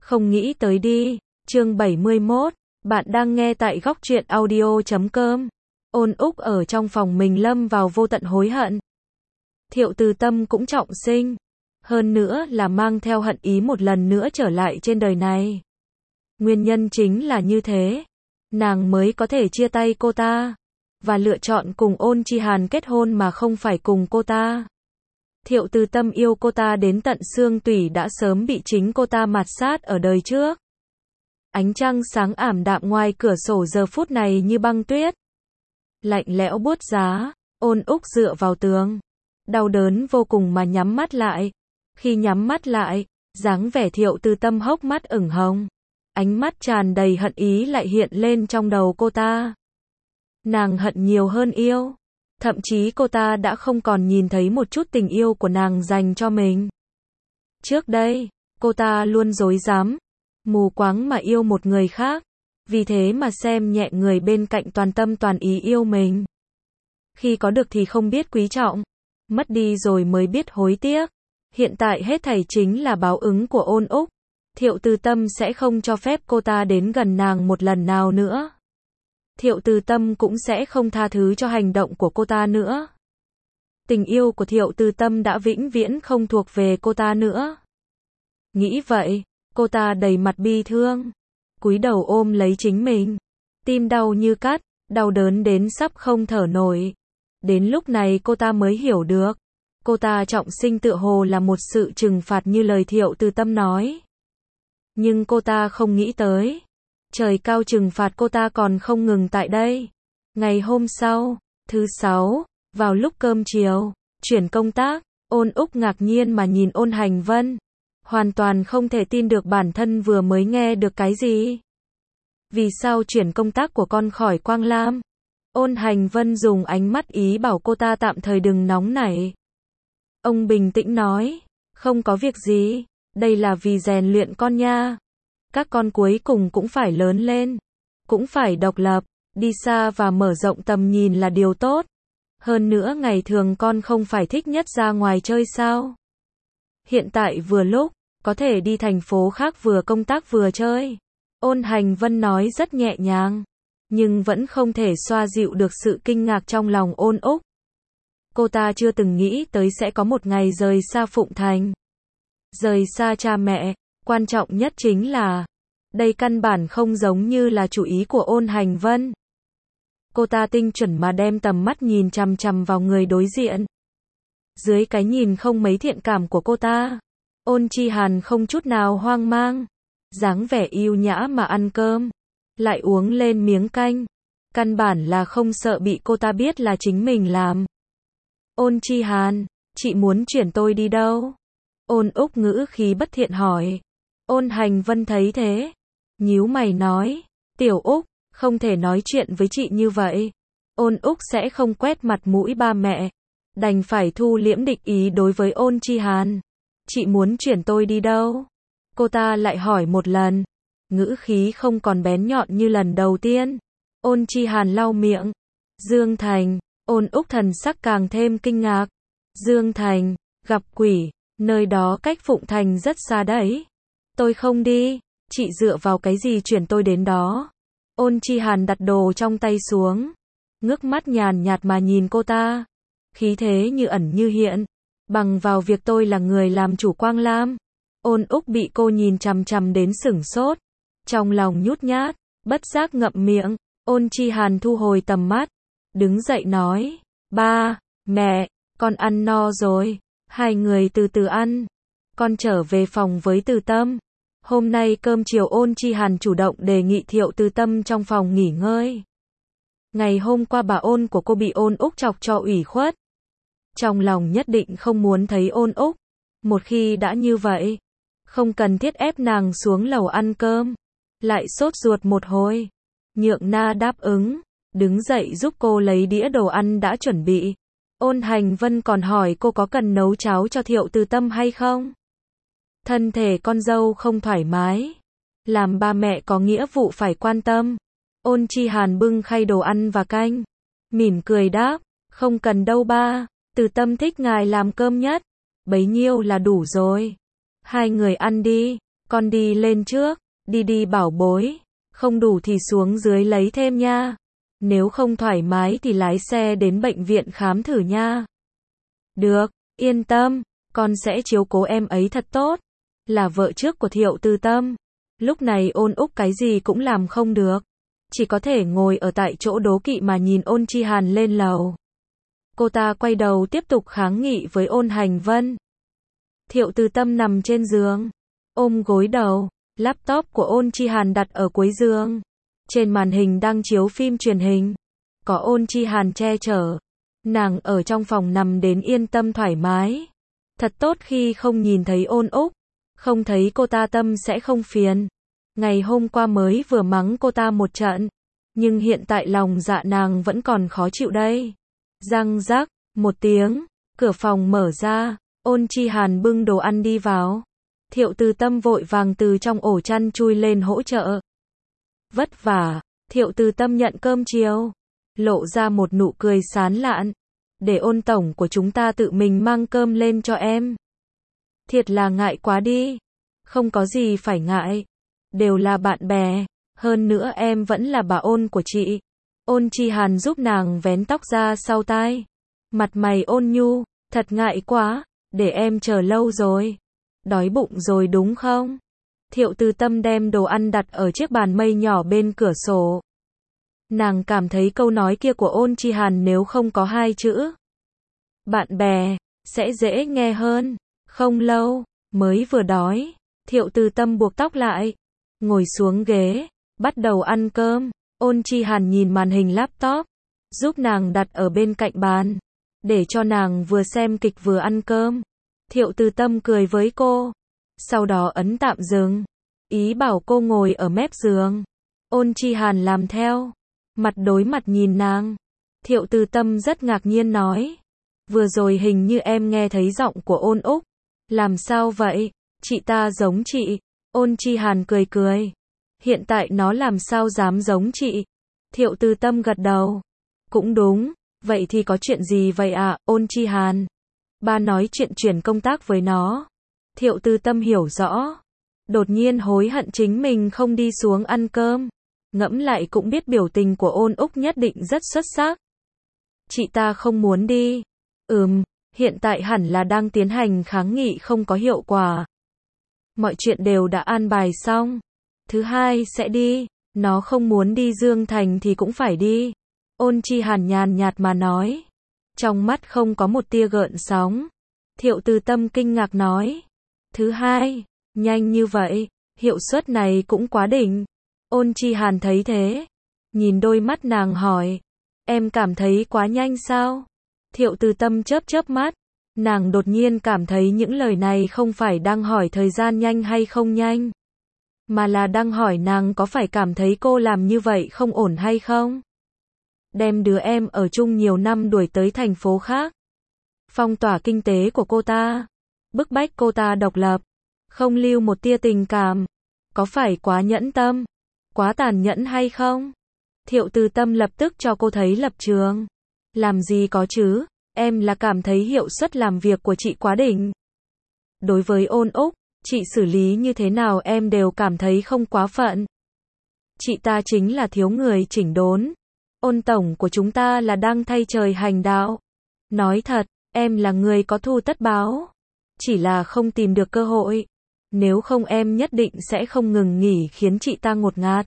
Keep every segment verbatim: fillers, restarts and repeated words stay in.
Không nghĩ tới đi. Chương bảy mươi mốt. Bạn đang nghe tại góc truyện audio chấm com. Ôn Úc ở trong phòng mình lâm vào vô tận hối hận. Thiệu Từ Tâm cũng trọng sinh. Hơn nữa là mang theo hận ý một lần nữa trở lại trên đời này. Nguyên nhân chính là như thế. Nàng mới có thể chia tay cô ta. Và lựa chọn cùng Ôn Chi Hàn kết hôn mà không phải cùng cô ta. Thiệu Từ Tâm yêu cô ta đến tận xương tủy đã sớm bị chính cô ta mạt sát ở đời trước. Ánh trăng sáng ảm đạm ngoài cửa sổ giờ phút này như băng tuyết. Lạnh lẽo buốt giá, Ôn Úc dựa vào tường. Đau đớn vô cùng mà nhắm mắt lại. Khi nhắm mắt lại, dáng vẻ Thiệu Từ Tâm hốc mắt ửng hồng. Ánh mắt tràn đầy hận ý lại hiện lên trong đầu cô ta. Nàng hận nhiều hơn yêu. Thậm chí cô ta đã không còn nhìn thấy một chút tình yêu của nàng dành cho mình. Trước đây, cô ta luôn dối dám, mù quáng mà yêu một người khác. Vì thế mà xem nhẹ người bên cạnh toàn tâm toàn ý yêu mình. Khi có được thì không biết quý trọng, mất đi rồi mới biết hối tiếc. Hiện tại hết thảy chính là báo ứng của Ôn Úc. Thiệu Từ Tâm sẽ không cho phép cô ta đến gần nàng một lần nào nữa. Thiệu Từ Tâm cũng sẽ không tha thứ cho hành động của cô ta nữa. Tình yêu của Thiệu Từ Tâm đã vĩnh viễn không thuộc về cô ta nữa. Nghĩ vậy, cô ta đầy mặt bi thương, cúi đầu ôm lấy chính mình. Tim đau như cắt, đau đớn đến sắp không thở nổi. Đến lúc này cô ta mới hiểu được. Cô ta trọng sinh tựa hồ là một sự trừng phạt như lời Thiệu Từ Tâm nói. Nhưng cô ta không nghĩ tới. Trời cao trừng phạt cô ta còn không ngừng tại đây. Ngày hôm sau, thứ sáu, vào lúc cơm chiều, chuyển công tác, Ôn Úc ngạc nhiên mà nhìn Ôn Hành Vân. Hoàn toàn không thể tin được bản thân vừa mới nghe được cái gì. Vì sao chuyển công tác của con khỏi Quang Lam? Ôn Hành Vân dùng ánh mắt ý bảo cô ta tạm thời đừng nóng nảy. Ông bình tĩnh nói, không có việc gì, đây là vì rèn luyện con nha. Các con cuối cùng cũng phải lớn lên, cũng phải độc lập, đi xa và mở rộng tầm nhìn là điều tốt. Hơn nữa ngày thường con không phải thích nhất ra ngoài chơi sao? Hiện tại vừa lúc, có thể đi thành phố khác vừa công tác vừa chơi. Ôn Hành Vân nói rất nhẹ nhàng, nhưng vẫn không thể xoa dịu được sự kinh ngạc trong lòng Ôn Úc. Cô ta chưa từng nghĩ tới sẽ có một ngày rời xa Phụng Thành. Rời xa cha mẹ, quan trọng nhất chính là, đây căn bản không giống như là chủ ý của Ôn Hành Vân. Cô ta tinh chuẩn mà đem tầm mắt nhìn chằm chằm vào người đối diện. Dưới cái nhìn không mấy thiện cảm của cô ta, Ôn Chi Hàn không chút nào hoang mang, dáng vẻ yêu nhã mà ăn cơm, lại uống lên miếng canh, căn bản là không sợ bị cô ta biết là chính mình làm. Ôn Chi Hàn, chị muốn chuyển tôi đi đâu? Ôn Úc ngữ khí bất thiện hỏi. Ôn Hành Vân thấy thế, nhíu mày nói, Tiểu Úc, không thể nói chuyện với chị như vậy. Ôn Úc sẽ không quét mặt mũi ba mẹ, đành phải thu liễm địch ý đối với Ôn Chi Hàn. Chị muốn chuyển tôi đi đâu? Cô ta lại hỏi một lần, ngữ khí không còn bén nhọn như lần đầu tiên. Ôn Chi Hàn lau miệng. Dương Thành. Ôn Úc thần sắc càng thêm kinh ngạc. Dương Thành, gặp quỷ, nơi đó cách Phụng Thành rất xa đấy. Tôi không đi, chị dựa vào cái gì chuyển tôi đến đó? Ôn Chi Hàn đặt đồ trong tay xuống, ngước mắt nhàn nhạt mà nhìn cô ta, khí thế như ẩn như hiện, bằng vào việc tôi là người làm chủ Quang Lam. Ôn Úc bị cô nhìn chằm chằm đến sửng sốt, trong lòng nhút nhát, bất giác ngậm miệng. Ôn Chi Hàn thu hồi tầm mắt, đứng dậy nói, ba, mẹ, con ăn no rồi, hai người từ từ ăn. Con trở về phòng với Từ Tâm. Hôm nay cơm chiều Ôn Chi Hàn chủ động đề nghị Thiệu Từ Tâm trong phòng nghỉ ngơi. Ngày hôm qua bà Ôn của cô bị Ôn Úc chọc cho ủy khuất. Trong lòng nhất định không muốn thấy Ôn Úc. Một khi đã như vậy, không cần thiết ép nàng xuống lầu ăn cơm. Lại sốt ruột một hồi. Nhượng Na đáp ứng, đứng dậy giúp cô lấy đĩa đồ ăn đã chuẩn bị. Ôn Hành Vân còn hỏi cô có cần nấu cháo cho Thiệu Từ Tâm hay không? Thân thể con dâu không thoải mái, làm ba mẹ có nghĩa vụ phải quan tâm. Ôn Chi Hàn bưng khay đồ ăn và canh, mỉm cười đáp, không cần đâu ba, Từ Tâm thích ngài làm cơm nhất, bấy nhiêu là đủ rồi. Hai người ăn đi. Con đi lên trước, đi đi bảo bối, không đủ thì xuống dưới lấy thêm nha. Nếu không thoải mái thì lái xe đến bệnh viện khám thử nha. Được, yên tâm, con sẽ chiếu cố em ấy thật tốt. Là vợ trước của Thiệu Từ Tâm. Lúc này Ôn Úc cái gì cũng làm không được. Chỉ có thể ngồi ở tại chỗ đố kỵ mà nhìn Ôn Chi Hàn lên lầu. Cô ta quay đầu tiếp tục kháng nghị với Ôn Hành Vân. Thiệu Từ Tâm nằm trên giường, ôm gối đầu, laptop của Ôn Chi Hàn đặt ở cuối giường. Trên màn hình đang chiếu phim truyền hình. Có Ôn Chi Hàn che chở. Nàng ở trong phòng nằm đến yên tâm thoải mái. Thật tốt khi không nhìn thấy Ôn Úc. Không thấy cô ta tâm sẽ không phiền. Ngày hôm qua mới vừa mắng cô ta một trận. Nhưng hiện tại lòng dạ nàng vẫn còn khó chịu đây. Răng rắc, một tiếng, cửa phòng mở ra. Ôn Chi Hàn bưng đồ ăn đi vào. Thiệu Từ Tâm vội vàng từ trong ổ chăn chui lên hỗ trợ. Vất vả, Thiệu Từ Tâm nhận cơm chiều. Lộ ra một nụ cười sán lạn. Để Ôn tổng của chúng ta tự mình mang cơm lên cho em. Thiệt là ngại quá đi. Không có gì phải ngại. Đều là bạn bè. Hơn nữa em vẫn là bà Ôn của chị. Ôn Chi Hàn giúp nàng vén tóc ra sau tai. Mặt mày ôn nhu. Thật ngại quá. Để em chờ lâu rồi. Đói bụng rồi đúng không? Thiệu Từ Tâm đem đồ ăn đặt ở chiếc bàn mây nhỏ bên cửa sổ. Nàng cảm thấy câu nói kia của Ôn Chi Hàn nếu không có hai chữ bạn bè, sẽ dễ nghe hơn. Không lâu, mới vừa đói, Thiệu Từ Tâm buộc tóc lại, ngồi xuống ghế, bắt đầu ăn cơm. Ôn Chi Hàn nhìn màn hình laptop, giúp nàng đặt ở bên cạnh bàn, để cho nàng vừa xem kịch vừa ăn cơm. Thiệu Từ Tâm cười với cô, sau đó ấn tạm dừng, ý bảo cô ngồi ở mép giường. Ôn Chi Hàn làm theo, mặt đối mặt nhìn nàng. Thiệu Từ Tâm rất ngạc nhiên nói, vừa rồi hình như em nghe thấy giọng của Ôn Úc. Làm sao vậy? Chị ta giống chị. Ôn Chi Hàn cười cười. Hiện tại nó làm sao dám giống chị? Thiệu Từ Tâm gật đầu. Cũng đúng, vậy thì có chuyện gì vậy ạ, à? Ôn Chi Hàn. Ba nói chuyện chuyển công tác với nó. Thiệu Từ Tâm hiểu rõ. Đột nhiên hối hận chính mình không đi xuống ăn cơm. Ngẫm lại cũng biết biểu tình của Ôn Úc nhất định rất xuất sắc. Chị ta không muốn đi. Ừm, hiện tại hẳn là đang tiến hành kháng nghị không có hiệu quả. Mọi chuyện đều đã an bài xong. Thứ hai sẽ đi. Nó không muốn đi Dương Thành thì cũng phải đi. Ôn Chi Hàn nhàn nhạt mà nói. Trong mắt không có một tia gợn sóng. Thiệu Từ Tâm kinh ngạc nói. Thứ hai, nhanh như vậy, hiệu suất này cũng quá đỉnh. Ôn Chi Hàn thấy thế. Nhìn đôi mắt nàng hỏi. Em cảm thấy quá nhanh sao? Thiệu Từ Tâm chớp chớp mắt. Nàng đột nhiên cảm thấy những lời này không phải đang hỏi thời gian nhanh hay không nhanh. Mà là đang hỏi nàng có phải cảm thấy cô làm như vậy không ổn hay không? Đem đứa em ở chung nhiều năm đuổi tới thành phố khác. Phong tỏa kinh tế của cô ta. Bức bách cô ta độc lập. Không lưu một tia tình cảm. Có phải quá nhẫn tâm? Quá tàn nhẫn hay không? Thiệu Từ Tâm lập tức cho cô thấy lập trường. Làm gì có chứ? Em là cảm thấy hiệu suất làm việc của chị quá đỉnh. Đối với Ôn Úc, chị xử lý như thế nào em đều cảm thấy không quá phận. Chị ta chính là thiếu người chỉnh đốn. Ôn tổng của chúng ta là đang thay trời hành đạo. Nói thật, em là người có thù tất báo. Chỉ là không tìm được cơ hội. Nếu không em nhất định sẽ không ngừng nghỉ khiến chị ta ngột ngạt.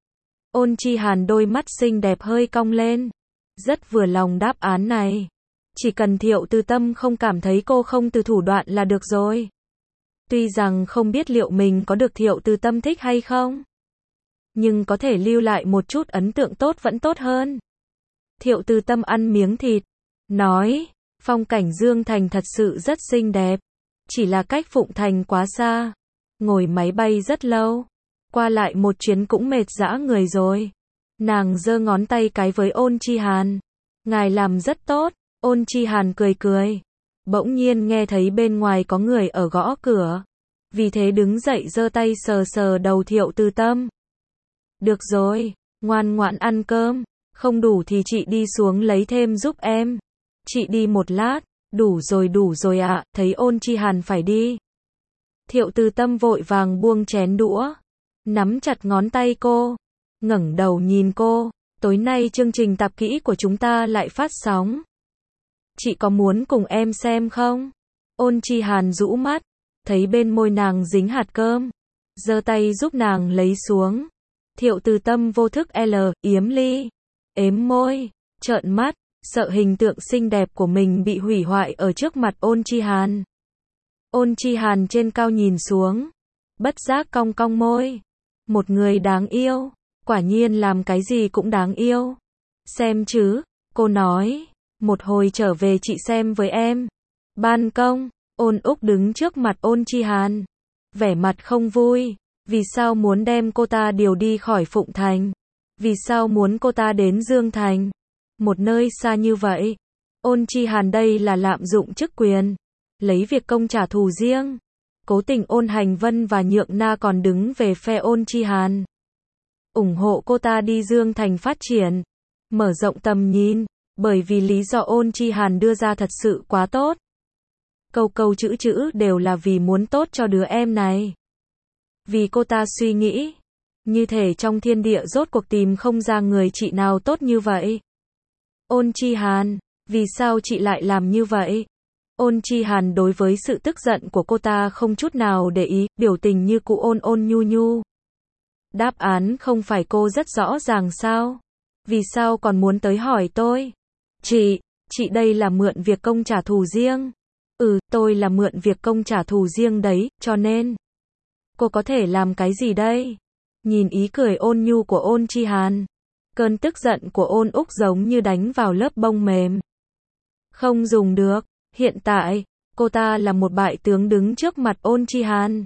Ôn Chi Hàn đôi mắt xinh đẹp hơi cong lên. Rất vừa lòng đáp án này. Chỉ cần Thiệu Từ Tâm không cảm thấy cô không từ thủ đoạn là được rồi. Tuy rằng không biết liệu mình có được Thiệu Từ Tâm thích hay không. Nhưng có thể lưu lại một chút ấn tượng tốt vẫn tốt hơn. Thiệu Từ Tâm ăn miếng thịt. Nói, phong cảnh Dương Thành thật sự rất xinh đẹp. Chỉ là cách Phụng Thành quá xa. Ngồi máy bay rất lâu. Qua lại một chuyến cũng mệt dã người rồi. Nàng giơ ngón tay cái với Ôn Chi Hàn. Ngài làm rất tốt. Ôn Chi Hàn cười cười. Bỗng nhiên nghe thấy bên ngoài có người ở gõ cửa. Vì thế đứng dậy giơ tay sờ sờ đầu Thiệu Từ Tâm. Được rồi, ngoan ngoãn ăn cơm. Không đủ thì chị đi xuống lấy thêm giúp em. Chị đi một lát. Đủ rồi đủ rồi ạ, à, thấy Ôn Chi Hàn phải đi. Thiệu Từ Tâm vội vàng buông chén đũa, nắm chặt ngón tay cô, ngẩng đầu nhìn cô, tối nay chương trình tạp kỹ của chúng ta lại phát sóng. Chị có muốn cùng em xem không? Ôn Chi Hàn rũ mắt, thấy bên môi nàng dính hạt cơm, giơ tay giúp nàng lấy xuống. Thiệu Từ Tâm vô thức L, yếm ly, ếm môi, trợn mắt, sợ hình tượng xinh đẹp của mình bị hủy hoại ở trước mặt Ôn Chi Hàn. Ôn Chi Hàn trên cao nhìn xuống, bất giác cong cong môi. Một người đáng yêu, quả nhiên làm cái gì cũng đáng yêu. Xem chứ, cô nói, một hồi trở về chị xem với em. Ban công, Ôn Úc đứng trước mặt Ôn Chi Hàn, vẻ mặt không vui. Vì sao muốn đem cô ta điều đi khỏi Phụng Thành? Vì sao muốn cô ta đến Dương Thành? Một nơi xa như vậy. Ôn Chi Hàn đây là lạm dụng chức quyền, lấy việc công trả thù riêng. Cố tình Ôn Hành Vân và Nhượng Na còn đứng về phe Ôn Chi Hàn, ủng hộ cô ta đi Dương Thành phát triển, mở rộng tầm nhìn, bởi vì lý do Ôn Chi Hàn đưa ra thật sự quá tốt. Câu câu chữ chữ đều là vì muốn tốt cho đứa em này. Vì cô ta suy nghĩ, như thể trong thiên địa rốt cuộc tìm không ra người chị nào tốt như vậy. Ôn Chi Hàn, vì sao chị lại làm như vậy? Ôn Chi Hàn đối với sự tức giận của cô ta không chút nào để ý, biểu tình như cụ ôn ôn nhu nhu. Đáp án không phải cô rất rõ ràng sao? Vì sao còn muốn tới hỏi tôi? Chị, chị đây là mượn việc công trả thù riêng. Ừ, tôi là mượn việc công trả thù riêng đấy, cho nên cô có thể làm cái gì đây? Nhìn ý cười ôn nhu của Ôn Chi Hàn, cơn tức giận của Ôn Úc giống như đánh vào lớp bông mềm. Không dùng được, hiện tại, cô ta là một bại tướng đứng trước mặt Ôn Chi Hàn.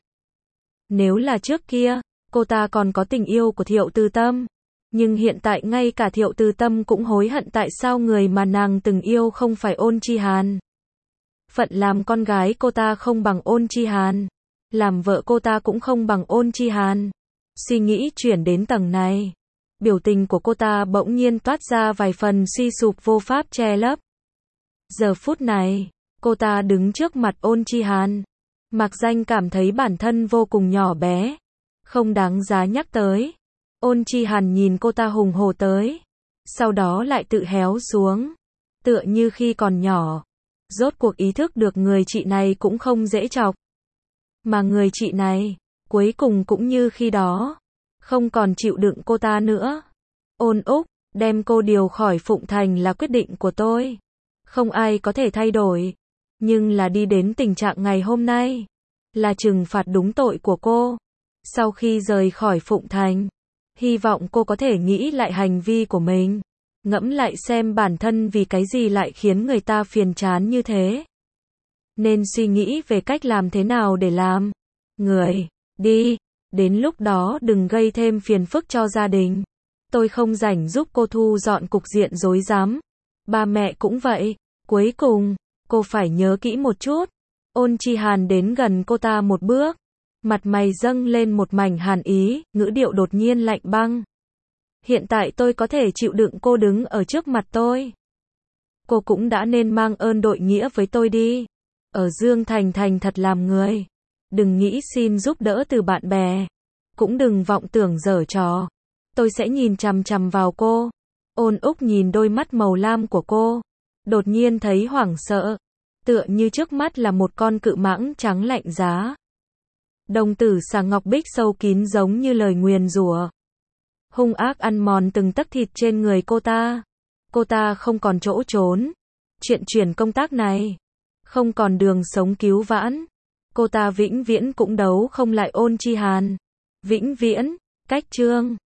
Nếu là trước kia, cô ta còn có tình yêu của Thiệu Từ Tâm. Nhưng hiện tại ngay cả Thiệu Từ Tâm cũng hối hận tại sao người mà nàng từng yêu không phải Ôn Chi Hàn. Phận làm con gái cô ta không bằng Ôn Chi Hàn. Làm vợ cô ta cũng không bằng Ôn Chi Hàn. Suy nghĩ chuyển đến tầng này, biểu tình của cô ta bỗng nhiên toát ra vài phần suy sụp vô pháp che lấp. Giờ phút này, cô ta đứng trước mặt Ôn Chi Hàn, mặc danh cảm thấy bản thân vô cùng nhỏ bé, không đáng giá nhắc tới. Ôn Chi Hàn nhìn cô ta hùng hổ tới, sau đó lại tự héo xuống, tựa như khi còn nhỏ, rốt cuộc ý thức được người chị này cũng không dễ chọc. Mà người chị này, cuối cùng cũng như khi đó, không còn chịu đựng cô ta nữa. Ôn Úc, đem cô điều khỏi Phụng Thành là quyết định của tôi. Không ai có thể thay đổi. Nhưng là đi đến tình trạng ngày hôm nay, là trừng phạt đúng tội của cô. Sau khi rời khỏi Phụng Thành, hy vọng cô có thể nghĩ lại hành vi của mình, ngẫm lại xem bản thân vì cái gì lại khiến người ta phiền chán như thế. Nên suy nghĩ về cách làm thế nào để làm người đi, đến lúc đó đừng gây thêm phiền phức cho gia đình. Tôi không rảnh giúp cô thu dọn cục diện rối rắm. Ba mẹ cũng vậy. Cuối cùng, cô phải nhớ kỹ một chút. Ôn Chi Hàn đến gần cô ta một bước, mặt mày dâng lên một mảnh hàn ý, ngữ điệu đột nhiên lạnh băng. Hiện tại tôi có thể chịu đựng cô đứng ở trước mặt tôi. Cô cũng đã nên mang ơn đội nghĩa với tôi đi. Ở Dương Thành thành thật làm người. Đừng nghĩ xin giúp đỡ từ bạn bè. Cũng đừng vọng tưởng giở trò. Tôi sẽ nhìn chằm chằm vào cô. Ôn Úc nhìn đôi mắt màu lam của cô, đột nhiên thấy hoảng sợ, tựa như trước mắt là một con cự mãng trắng lạnh giá. Đồng tử sàng ngọc bích sâu kín giống như lời nguyền rủa, hung ác ăn mòn từng tấc thịt trên người cô ta. Cô ta không còn chỗ trốn. Chuyện chuyển công tác này, không còn đường sống cứu vãn. Cô ta vĩnh viễn cũng đấu không lại Ôn Chi Hàn. Vĩnh viễn, cách chương.